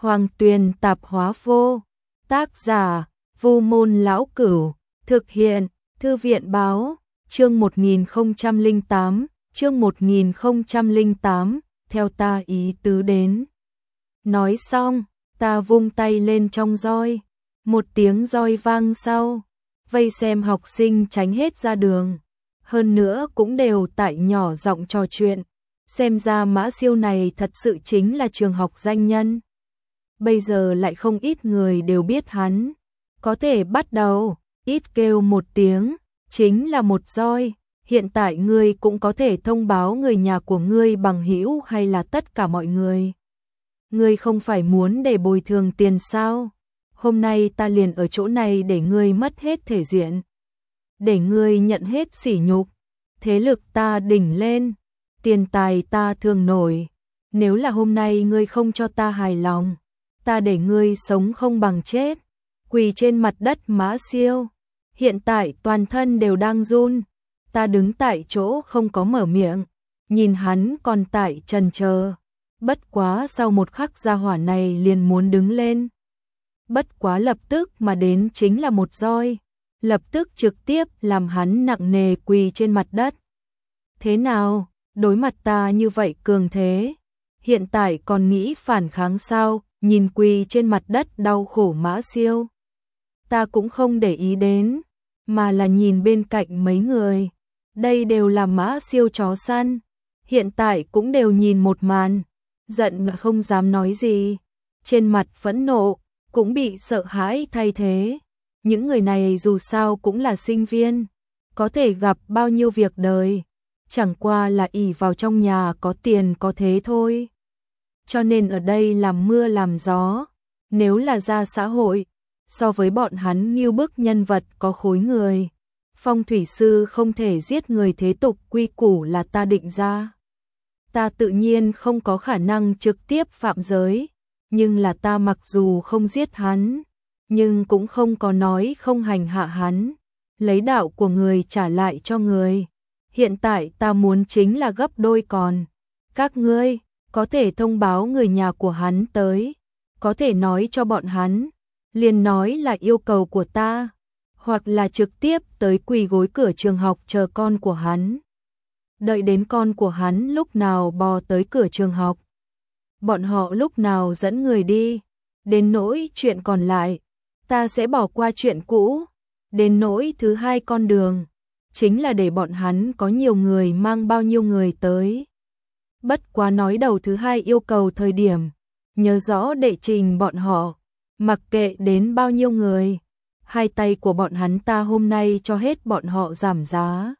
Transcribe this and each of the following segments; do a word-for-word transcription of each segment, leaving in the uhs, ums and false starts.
Hoàng Tuyền Tạp Hóa Vô. Tác giả: Vu Môn Lão Cửu. Thực hiện: Thư viện Báo. Chương một nghìn không trăm lẻ tám, chương một nghìn không trăm lẻ tám, theo ta ý tứ đến. Nói xong, ta vung tay lên trong roi, một tiếng roi vang sau, vây xem học sinh tránh hết ra đường, hơn nữa cũng đều tại nhỏ giọng trò chuyện, xem ra Mã Siêu này thật sự chính là trường học danh nhân. Bây giờ lại không ít người đều biết hắn, có thể bắt đầu, ít kêu một tiếng, chính là một roi. Hiện tại ngươi cũng có thể thông báo người nhà của ngươi bằng hữu hay là tất cả mọi người. Ngươi không phải muốn để bồi thường tiền sao? Hôm nay ta liền ở chỗ này để ngươi mất hết thể diện, để ngươi nhận hết sỉ nhục. Thế lực ta đỉnh lên, tiền tài ta thường nổi. Nếu là hôm nay ngươi không cho ta hài lòng, ta để ngươi sống không bằng chết. Quỳ trên mặt đất Mã Siêu, hiện tại toàn thân đều đang run. Ta đứng tại chỗ không có mở miệng, nhìn hắn còn tại chần chờ. Bất quá sau một khắc gia hỏa này liền muốn đứng lên. Bất quá lập tức mà đến chính là một roi, lập tức trực tiếp làm hắn nặng nề quỳ trên mặt đất. Thế nào, đối mặt ta như vậy cường thế, hiện tại còn nghĩ phản kháng sao? Nhìn quỳ trên mặt đất đau khổ Mã Siêu, ta cũng không để ý đến, mà là nhìn bên cạnh mấy người. Đây đều là Mã Siêu chó săn, hiện tại cũng đều nhìn một màn, giận mà không dám nói gì, trên mặt phẫn nộ, cũng bị sợ hãi thay thế. Những người này dù sao cũng là sinh viên, có thể gặp bao nhiêu việc đời, chẳng qua là ỷ vào trong nhà có tiền có thế thôi. Cho nên ở đây làm mưa làm gió, nếu là ra xã hội, so với bọn hắn nghiêu bức nhân vật có khối người. Phong thủy sư không thể giết người, thế tục quy củ là ta định ra. Ta tự nhiên không có khả năng trực tiếp phạm giới, nhưng là ta mặc dù không giết hắn, nhưng cũng không có nói không hành hạ hắn, lấy đạo của người trả lại cho người. Hiện tại ta muốn chính là gấp đôi còn. Các ngươi có thể thông báo người nhà của hắn tới, có thể nói cho bọn hắn, liền nói là yêu cầu của ta, hoặc là trực tiếp tới quỳ gối cửa trường học chờ con của hắn. Đợi đến con của hắn lúc nào bò tới cửa trường học, bọn họ lúc nào dẫn người đi. Đến nỗi chuyện còn lại, ta sẽ bỏ qua chuyện cũ. Đến nỗi thứ hai con đường, chính là để bọn hắn có nhiều người mang bao nhiêu người tới. Bất quá nói đầu thứ hai yêu cầu thời điểm, nhớ rõ đệ trình bọn họ, mặc kệ đến bao nhiêu người, hai tay của bọn hắn ta hôm nay cho hết bọn họ giảm giá.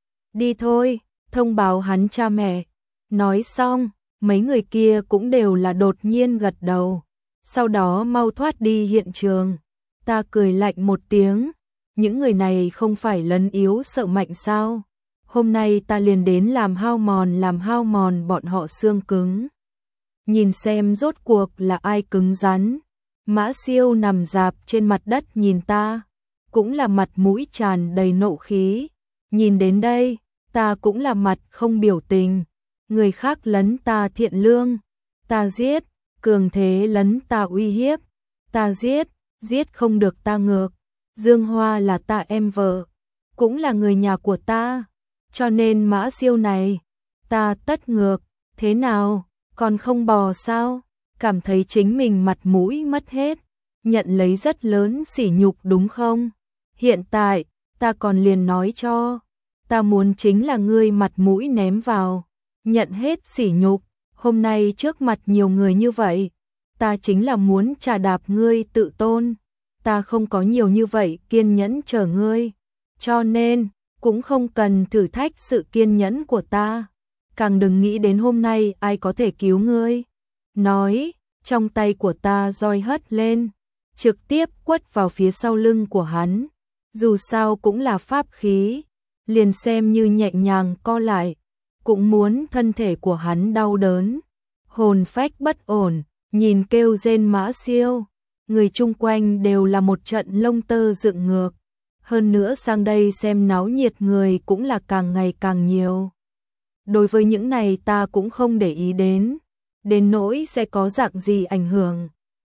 Đi thôi, thông báo hắn cha mẹ. Nói xong, mấy người kia cũng đều là đột nhiên gật đầu, sau đó mau thoát đi hiện trường. Ta cười lạnh một tiếng, những người này không phải lấn yếu sợ mạnh sao? Hôm nay ta liền đến làm hao mòn làm hao mòn bọn họ xương cứng. Nhìn xem rốt cuộc là ai cứng rắn. Mã Siêu nằm rạp trên mặt đất nhìn ta, cũng là mặt mũi tràn đầy nộ khí. Nhìn đến đây, ta cũng là mặt không biểu tình. Người khác lấn ta thiện lương, ta giết. Cường thế lấn ta uy hiếp, ta giết. Giết không được ta ngược. Dương Hoa là ta em vợ, cũng là người nhà của ta, cho nên Mã Siêu này, ta tất ngược. Thế nào, còn không bò sao? Cảm thấy chính mình mặt mũi mất hết, nhận lấy rất lớn sỉ nhục đúng không? Hiện tại, ta còn liền nói cho, ta muốn chính là ngươi mặt mũi ném vào, nhận hết sỉ nhục. Hôm nay trước mặt nhiều người như vậy, ta chính là muốn trà đạp ngươi tự tôn. Ta không có nhiều như vậy kiên nhẫn chờ ngươi, cho nên cũng không cần thử thách sự kiên nhẫn của ta. Càng đừng nghĩ đến hôm nay ai có thể cứu ngươi. Nói, trong tay của ta roi hất lên, trực tiếp quất vào phía sau lưng của hắn. Dù sao cũng là pháp khí, liền xem như nhẹ nhàng co lại, cũng muốn thân thể của hắn đau đớn, hồn phách bất ổn. Nhìn kêu rên Mã Siêu, người chung quanh đều là một trận lông tơ dựng ngược. Hơn nữa sang đây xem náo nhiệt người cũng là càng ngày càng nhiều. Đối với những này ta cũng không để ý đến, đến nỗi sẽ có dạng gì ảnh hưởng.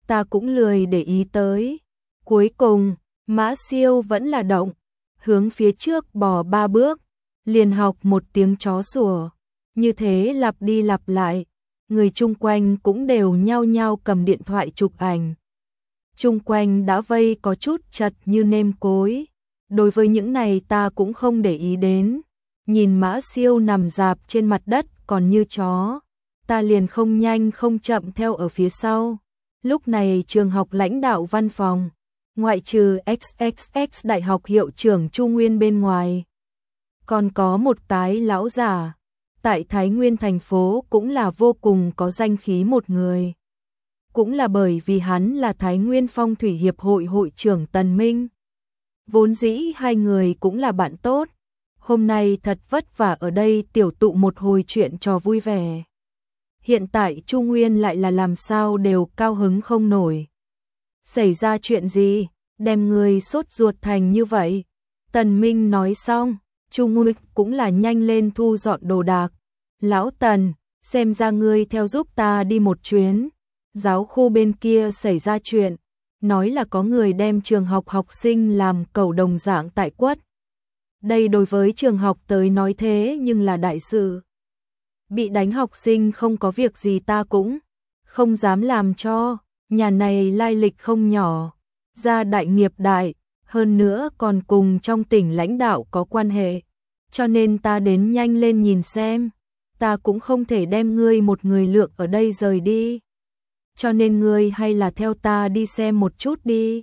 ta cũng lười để ý tới. Cuối cùng, Mã Siêu vẫn là động, hướng phía trước bò ba bước, liền học một tiếng chó sủa. Như thế lặp đi lặp lại, người chung quanh cũng đều nhao nhao cầm điện thoại chụp ảnh. Chung quanh đã vây có chút chật như nêm cối. Đối với những này ta cũng không để ý đến. Nhìn Mã Siêu nằm rạp trên mặt đất còn như chó, ta liền không nhanh không chậm theo ở phía sau. Lúc này trường học lãnh đạo văn phòng, ngoại trừ ích ích ích Đại học hiệu trưởng Chu Nguyên bên ngoài, còn có một cái lão giả, tại Thái Nguyên thành phố cũng là vô cùng có danh khí một người. Cũng là bởi vì hắn là Thái Nguyên Phong thủy hiệp hội hội trưởng Tần Minh. Vốn dĩ hai người cũng là bạn tốt, hôm nay thật vất vả ở đây tiểu tụ một hồi chuyện trò vui vẻ. Hiện tại Chu Nguyên lại là làm sao đều cao hứng không nổi. Xảy ra chuyện gì, đem người sốt ruột thành như vậy? Tần Minh nói xong, Chu Nguyên cũng là nhanh lên thu dọn đồ đạc. Lão Tần, xem ra ngươi theo giúp ta đi một chuyến. Giáo khu bên kia xảy ra chuyện, nói là có người đem trường học học sinh làm cẩu đồng dạng tại quất. Đây đối với trường học tới nói thế nhưng là đại sự. Bị đánh học sinh không có việc gì ta cũng không dám làm cho, nhà này lai lịch không nhỏ, gia đại nghiệp đại, hơn nữa còn cùng trong tỉnh lãnh đạo có quan hệ, cho nên ta đến nhanh lên nhìn xem, ta cũng không thể đem ngươi một người lượng ở đây rời đi. Cho nên ngươi hay là theo ta đi xem một chút đi.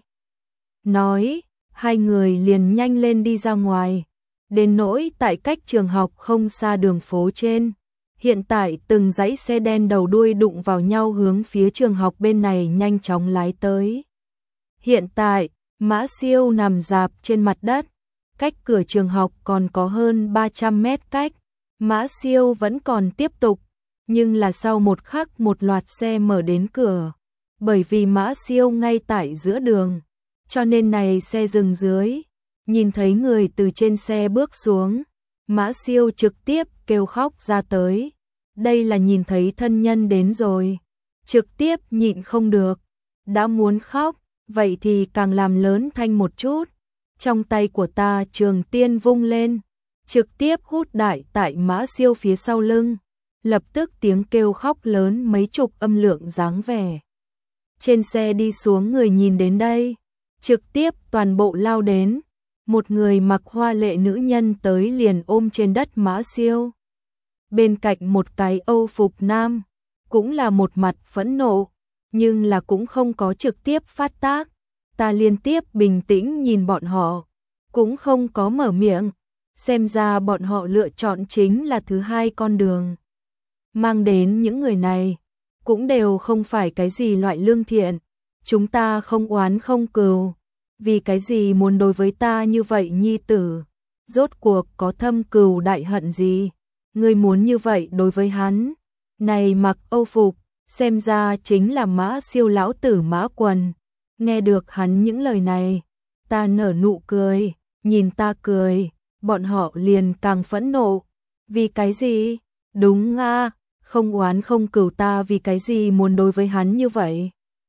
Nói, hai người liền nhanh lên đi ra ngoài, đến nỗi tại cách trường học không xa đường phố trên. Hiện tại từng dãy xe đen đầu đuôi đụng vào nhau hướng phía trường học bên này nhanh chóng lái tới. Hiện tại, Mã Siêu nằm rạp trên mặt đất, cách cửa trường học còn có hơn ba trăm mét cách. Mã Siêu vẫn còn tiếp tục, nhưng là sau một khắc một loạt xe mở đến cửa. Bởi vì Mã Siêu ngay tại giữa đường, cho nên này xe dừng dưới. Nhìn thấy người từ trên xe bước xuống, Mã Siêu trực tiếp kêu khóc ra tới. Đây là nhìn thấy thân nhân đến rồi, trực tiếp nhịn không được, đã muốn khóc, vậy thì càng làm lớn thanh một chút. Trong tay của ta trường tiên vung lên, trực tiếp hút đại tại Mã Siêu phía sau lưng, lập tức tiếng kêu khóc lớn mấy chục âm lượng dáng vẻ. Trên xe đi xuống người nhìn đến đây, trực tiếp toàn bộ lao đến. Một người mặc hoa lệ nữ nhân tới liền ôm trên đất Mã Siêu. Bên cạnh một cái Âu phục nam, cũng là một mặt phẫn nộ, nhưng là cũng không có trực tiếp phát tác. Ta liên tiếp bình tĩnh nhìn bọn họ, cũng không có mở miệng, xem ra bọn họ lựa chọn chính là thứ hai con đường. Mang đến những người này, cũng đều không phải cái gì loại lương thiện, chúng ta không oán không cừu. Vì cái gì muốn đối với ta như vậy nhi tử? Rốt cuộc có thâm cừu đại hận gì? Ngươi muốn như vậy đối với hắn? Này mặc Âu phục, xem ra chính là Mã Siêu lão tử Mã Quần. Nghe được hắn những lời này, ta nở nụ cười, nhìn ta cười, bọn họ liền càng phẫn nộ. Vì cái gì? Đúng a, không oán không cừu, ta vì cái gì muốn đối với hắn như vậy?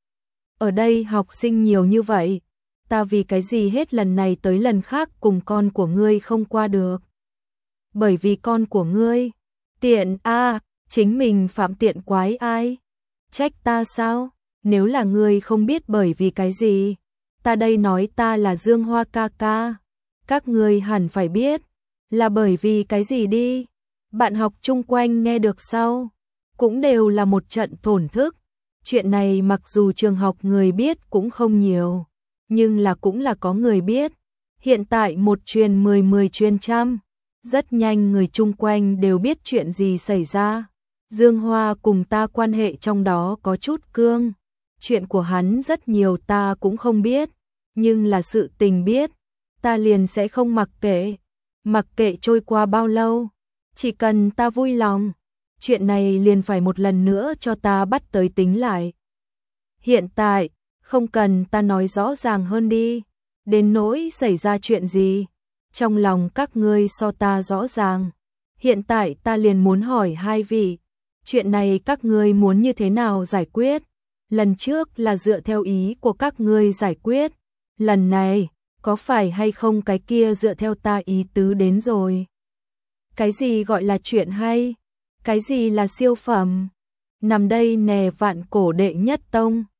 Ở đây học sinh nhiều như vậy, ta vì cái gì hết lần này tới lần khác cùng con của ngươi không qua được? Bởi vì con của ngươi tiện a, à, chính mình phạm tiện quái ai? Trách ta sao? Nếu là ngươi không biết bởi vì cái gì, ta đây nói ta là Dương Hoa ca ca, các ngươi hẳn phải biết, là bởi vì cái gì đi? Bạn học chung quanh nghe được sau, cũng đều là một trận thổn thức. Chuyện này mặc dù trường học người biết cũng không nhiều, nhưng là cũng là có người biết. Hiện tại một truyền mười, mười truyền trăm, rất nhanh người chung quanh đều biết chuyện gì xảy ra. Dương Hoa cùng ta quan hệ trong đó có chút cương, chuyện của hắn rất nhiều ta cũng không biết, nhưng là sự tình biết, ta liền sẽ không mặc kệ. Mặc kệ trôi qua bao lâu, chỉ cần ta vui lòng, chuyện này liền phải một lần nữa cho ta bắt tới tính lại. Hiện tại, không cần ta nói rõ ràng hơn đi, đến nỗi xảy ra chuyện gì, trong lòng các ngươi so ta rõ ràng. Hiện tại ta liền muốn hỏi hai vị, chuyện này các ngươi muốn như thế nào giải quyết? lần trước là dựa theo ý của các ngươi giải quyết, lần này, có phải hay không cái kia dựa theo ta ý tứ đến rồi. Cái gì gọi là chuyện hay? Cái gì là siêu phẩm? Nằm đây nè vạn cổ đệ nhất tông.